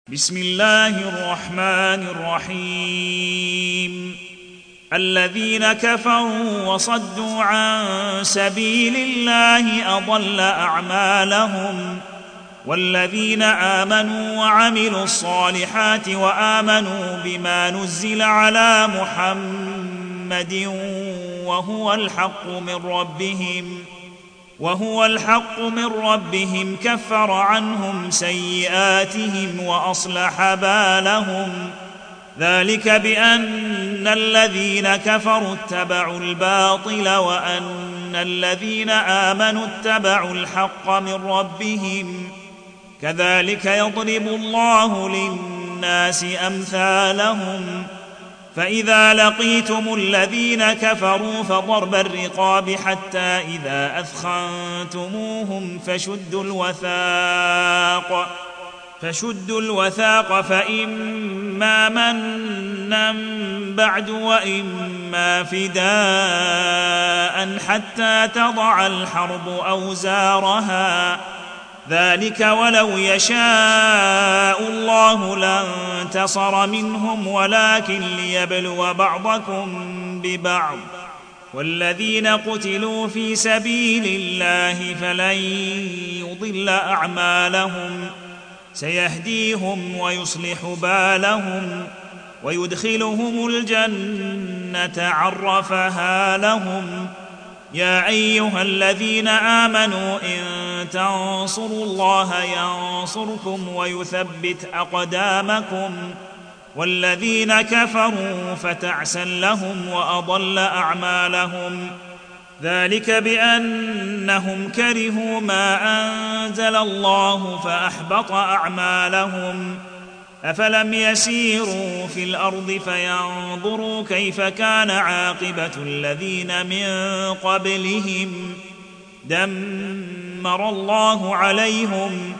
بسم الله الرحمن الرحيم. الذين كفروا وصدوا عن سبيل الله أضل أعمالهم، والذين آمنوا وعملوا الصالحات وآمنوا بما نزل على محمد وهو الحق من ربهم كفر عنهم سيئاتهم وأصلح بالهم. ذلك بأن الذين كفروا اتبعوا الباطل وأن الذين آمنوا اتبعوا الحق من ربهم. كذلك يضرب الله للناس أمثالهم. فإذا لقيتم الذين كفروا فضرب الرقاب حتى إذا أثخنتموهم فشدوا الوثاق فإما منا بعد وإما فداء حتى تضع الحرب أوزارها. ذلك ولو يشاء الله لانتصر منهم ولكن ليبلو بعضكم ببعض. والذين قتلوا في سبيل الله فلن يضل أعمالهم، سيهديهم ويصلح بالهم ويدخلهم الجنة عرفها لهم. يا أيها الذين آمنوا إن تنصروا الله ينصركم ويثبت أقدامكم. والذين كفروا فتعسا لهم وأضل أعمالهم. ذلك بأنهم كرهوا ما أنزل الله فأحبط أعمالهم. أفلم يسيروا في الأرض فينظروا كيف كان عاقبة الذين من قبلهم دمر الله عليهم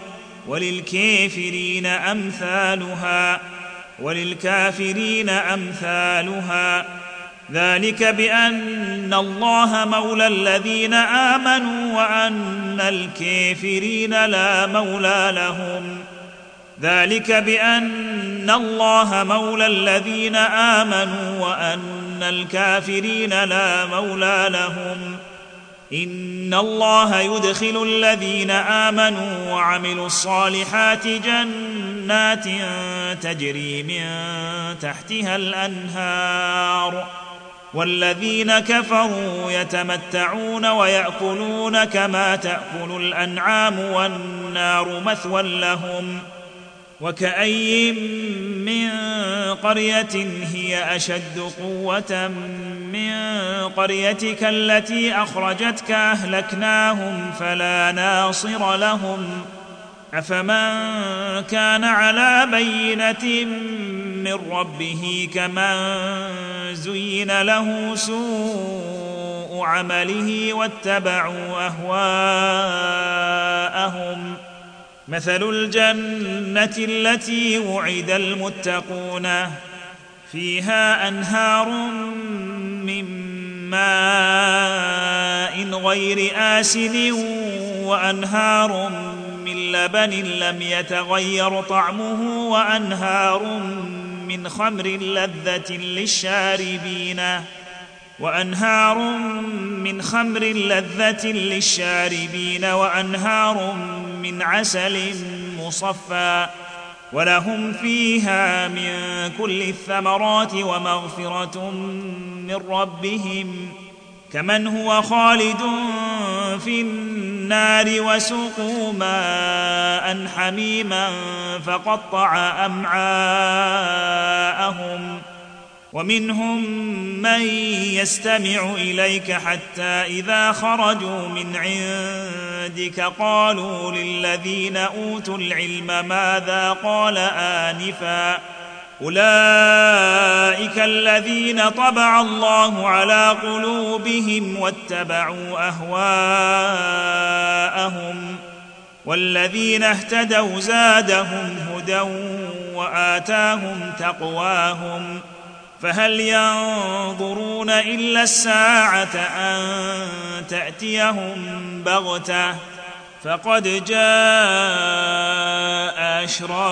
وللكافرين أمثالها. ذلك بأن الله مولى الذين آمنوا وأن الكافرين لا مولى لهم. ذلك بأن الله مولى الذين آمنوا وأن الكافرين لا مولى لهم. إن الله يدخل الذين آمنوا وعملوا الصالحات جنات تجري من تحتها الأنهار، والذين كفروا يتمتعون ويأكلون كما تأكل الأنعام والنار مثوى لهم. وكأي من قرية هي أشد قوة من قريتك التي أخرجتك أهلكناهم فلا ناصر لهم. أفمن كان على بينة من ربه كمن زين له سوء عمله واتبعوا أهواءهم. مثل الجنة التي وعد المتقون فيها أنهار من ماء غير آسن وأنهار من لبن لم يتغير طعمه وأنهار من خمر لذة للشاربين وأنهار من عسل مصفى ولهم فيها من كل الثمرات ومغفرة من ربهم كمن هو خالد في النار وسقوا ماء حميما فقطع أمعاءهم. ومنهم من يستمع إليك حتى إذا خرجوا من عندك قالوا للذين أوتوا العلم ماذا قال آنفا أولئك الذين طبع الله على قلوبهم واتبعوا أهواءهم. والذين اهتدوا زادهم هدى وآتاهم تقواهم. فهل ينظرون إلا الساعة أن تأتيهم بغتة فقد جاء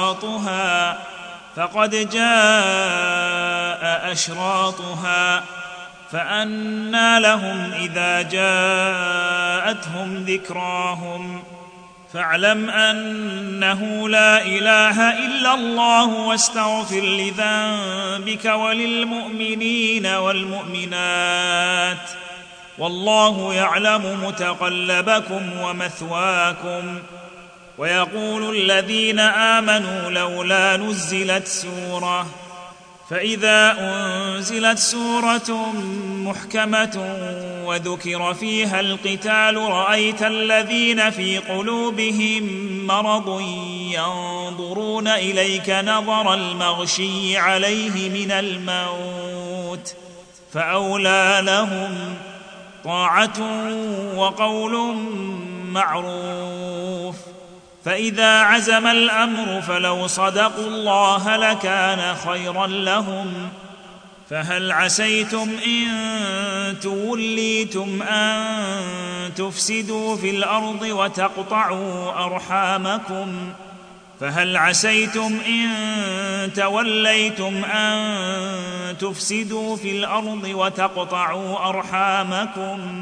أشراطها فأنى لهم إذا جاءتهم ذكراهم فاعلم أنه لا إله إلا الله واستغفر لذنبك وللمؤمنين والمؤمنات والله يعلم متقلبكم ومثواكم. ويقول الذين آمنوا لولا نزلت سورة، فإذا أنزلت سورة محكمة وذكر فيها القتال رأيت الذين في قلوبهم مرض ينظرون إليك نظر المغشي عليه من الموت، فأولى لهم طاعة وقول معروف. فإذا عزم الأمر فلو صدقوا الله لكان خيرا لهم. فهل عسيتم إن توليتم أن تفسدوا في الأرض وتقطعوا أرحامكم؟ فهل عسيتم إن توليتم أن تفسدوا في الأرض وتقطعوا أرحامكم؟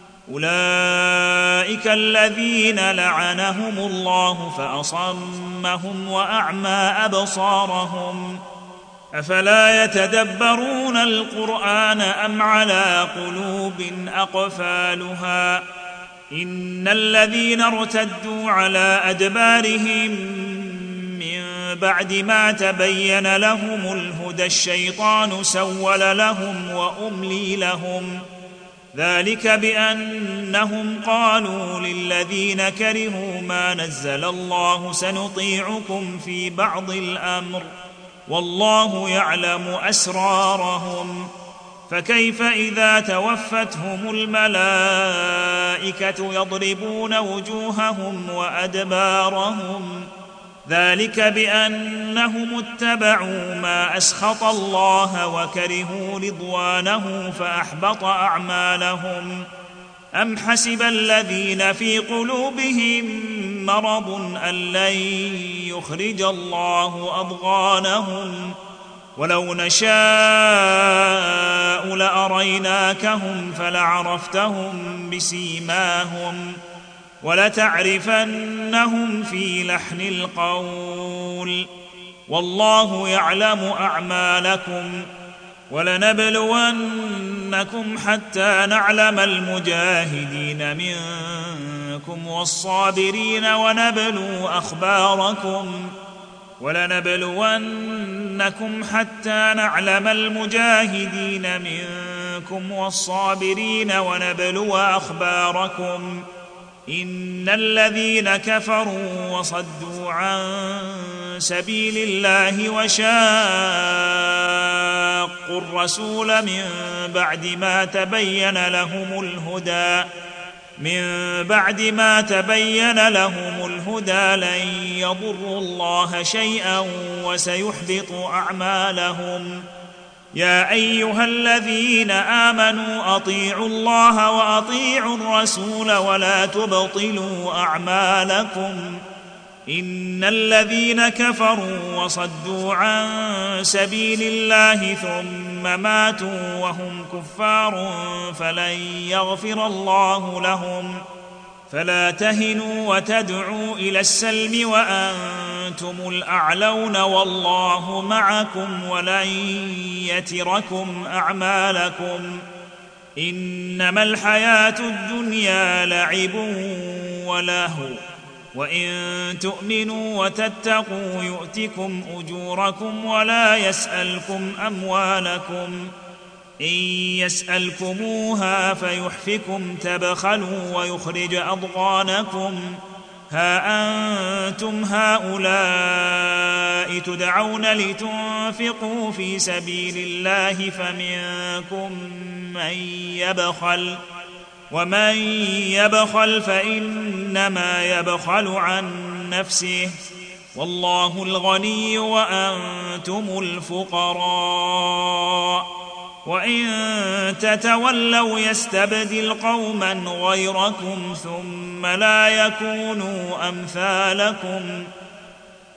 أولئك الذين لعنهم الله فأصمهم وأعمى أبصارهم. أفلا يتدبرون القرآن أم على قلوب أقفالها؟ إن الذين ارتدوا على أدبارهم من بعد ما تبين لهم الهدى الشيطان سول لهم وأملي لهم، ذلك بأنهم قالوا للذين كرهوا ما نزل الله سنطيعكم في بعض الأمر والله يعلم أسرارهم. فكيف إذا توفتهم الملائكة يضربون وجوههم وأدبارهم؟ ذلك بأنهم اتبعوا ما أسخط الله وكرهوا رضوانه فأحبط أعمالهم. أم حسب الذين في قلوبهم مرض أن لن يخرج الله أضغانهم؟ ولو نشاء لأريناكهم فلعرفتهم بسيماهم ولتعرفنهم في لحن القول والله يعلم أعمالكم. ولنبلونكم حتى نعلم المجاهدين منكم والصابرين ولنبلونكم حتى نعلم المجاهدين منكم والصابرين ونبلو أخباركم. إن الذين كفروا وصدوا عن سبيل الله وشاقوا الرسول من بعد ما تبين لهم الهدى لن يضروا الله شيئا وسيحبط أعمالهم. يا أيها الذين آمنوا أطيعوا الله وأطيعوا الرسول ولا تبطلوا أعمالكم. إن الذين كفروا وصدوا عن سبيل الله ثم ماتوا وهم كفار فلن يغفر الله لهم. فلا تهنوا وتدعوا إلى السلم وأنتم الأعلون والله معكم ولن يتركم أعمالكم. إنما الحياة الدنيا لعب ولهو وإن تؤمنوا وتتقوا يؤتكم أجوركم ولا يسألكم أموالكم. إن يسألكموها فيحفكم تبخلوا ويخرج أضغانكم. ها أنتم هؤلاء تدعون لتنفقوا في سبيل الله فمنكم من يبخل ومن يبخل فإنما يبخل عن نفسه والله الغني وأنتم الفقراء وإن تتولوا يستبدل قوما غيركم ثم لا يكونوا أمثالكم